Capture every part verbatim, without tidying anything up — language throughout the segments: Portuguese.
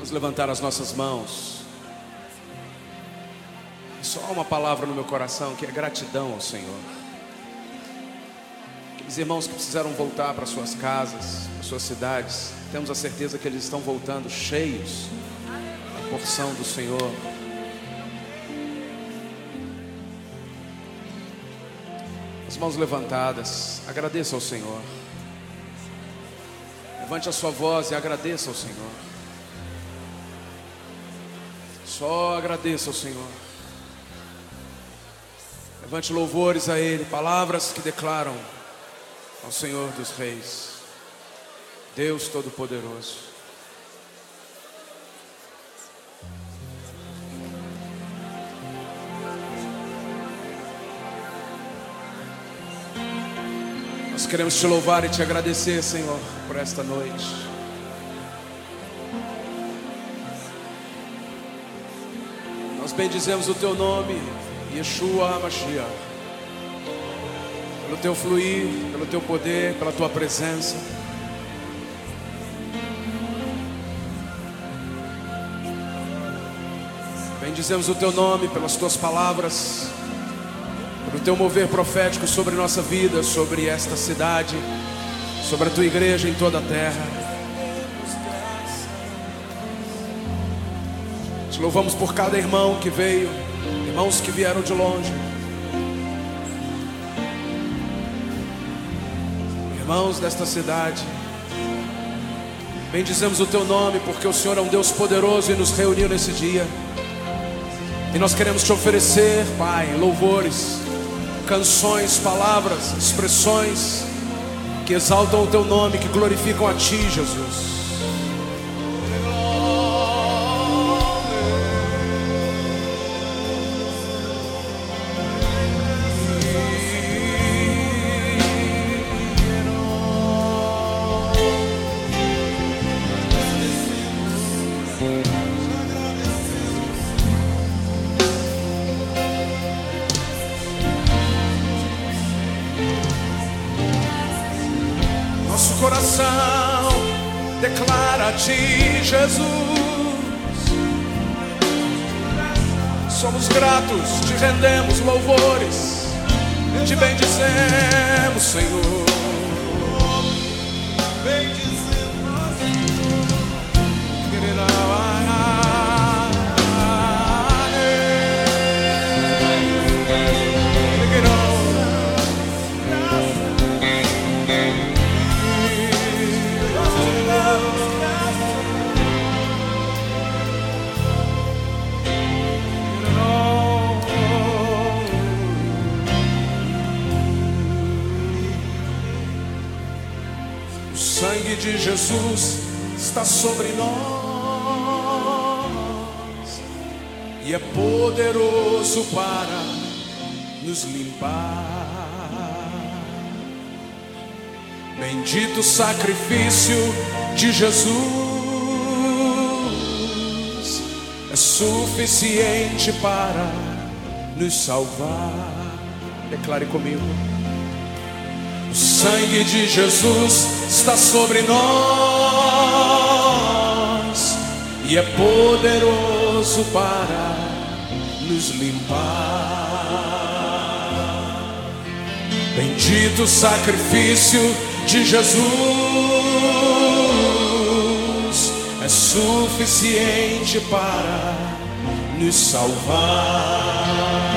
Vamos levantar as nossas mãos. Só há uma palavra no meu coração, que é gratidão ao Senhor. Aqueles irmãos que precisaram voltar para suas casas, para suas cidades, temos a certeza que eles estão voltando cheios da porção do Senhor. As mãos levantadas, agradeça ao Senhor. Levante a sua voz e agradeça ao Senhor. Só agradeça ao Senhor. Levante louvores a Ele, palavras que declaram ao Senhor dos Reis, Deus Todo-Poderoso. Nós queremos te louvar e te agradecer, Senhor, por esta noite. Nós bendizemos o teu nome, Yeshua HaMashiach, pelo teu fluir, pelo teu poder, pela tua presença. Bendizemos o teu nome pelas tuas palavras, pelo teu mover profético sobre nossa vida, sobre esta cidade, sobre a tua igreja em toda a terra. Te louvamos por cada irmão que veio, irmãos que vieram de longe, irmãos desta cidade. Bendizemos o teu nome porque o Senhor é um Deus poderoso e nos reuniu nesse dia. E nós queremos te oferecer, Pai, louvores, canções, palavras, expressões que exaltam o teu nome, que glorificam a ti, Jesus. Coração declara a ti, Jesus. Somos gratos, te rendemos louvores, te bendizemos, Senhor. Bendizemos. O sangue de Jesus está sobre nós e é poderoso para nos limpar. Bendito sacrifício de Jesus, é suficiente para nos salvar. Declare comigo. O sangue de Jesus está sobre nós e é poderoso para nos limpar. Bendito sacrifício de Jesus, é suficiente para nos salvar.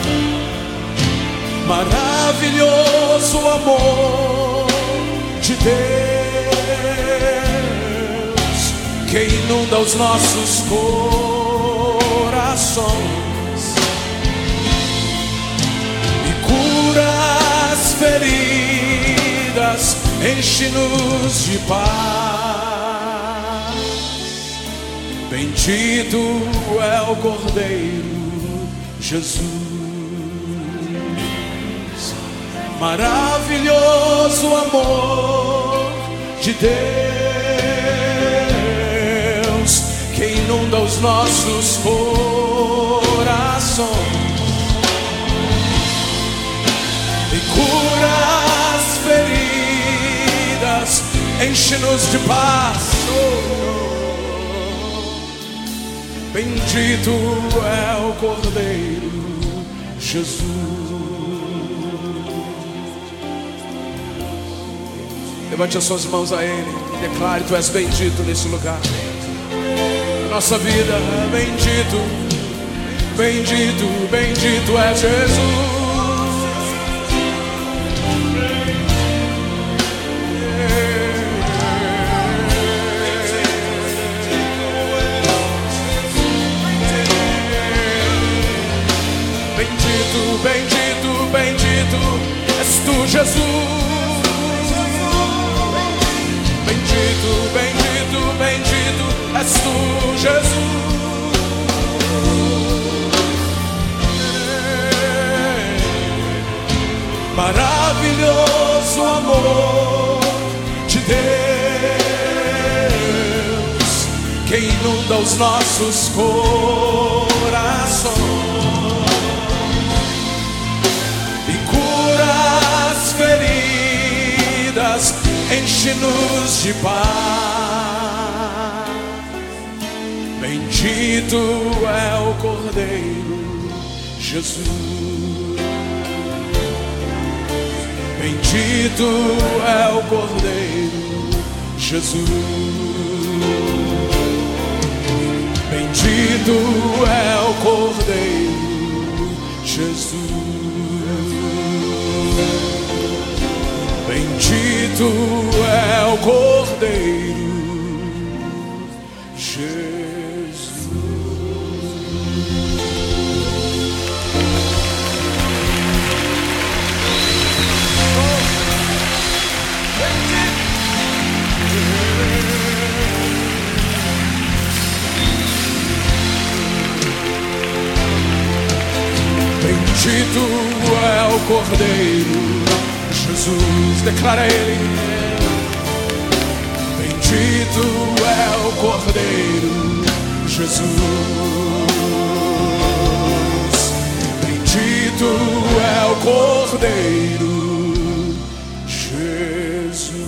Maravilhoso amor de Deus, que inunda os nossos corações e cura as feridas, enche-nos de paz. Bendito é o Cordeiro Jesus. Maravilhoso amor de Deus, que inunda os nossos corações e cura as feridas, enche-nos de paz. Bendito é o Cordeiro Jesus. Levante as suas mãos a Ele e declare: Tu és bendito nesse lugar. Nossa vida é bendito, bendito, bendito é Jesus. Bendito, bendito, bendito és Tu, Jesus. Bendito, bendito, bendito és Tu, Jesus. Maravilhoso amor de Deus, que inunda os nossos corações e cura as feridas, enche-nos de paz. Bendito é o Cordeiro Jesus. Bendito é o Cordeiro Jesus. Bendito é o Cordeiro Jesus. Bendito é o Cordeiro Jesus. Bendito é o Cordeiro Jesus. Declara Ele. Bendito é o Cordeiro Jesus. Bendito é o Cordeiro Jesus.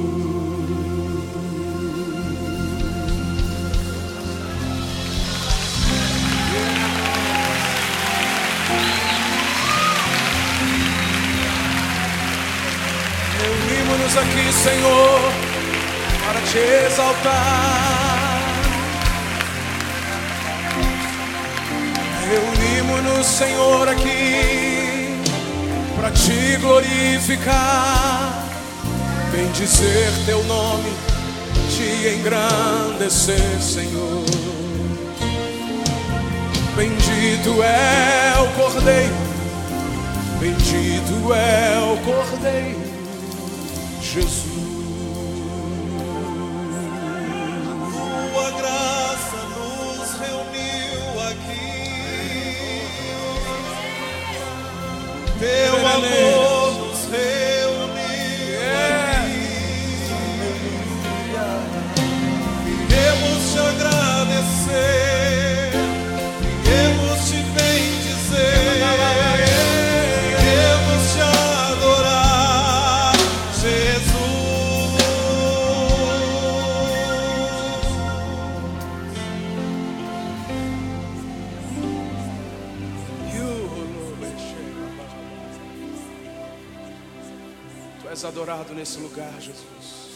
Reunimos-nos aqui, Senhor, para Te exaltar. Reunimos-nos, Senhor, aqui para Te glorificar, bendizer Teu nome, Te engrandecer, Senhor. Bendito é o Cordeiro, bendito é o Cordeiro Jesus. Tua graça nos reuniu aqui, Teu amor nos reuniu aqui. Viemos Te agradecer, viemos Te bendizer, viemos Te adorar, Jesus. Tu és adorado nesse lugar, Jesus.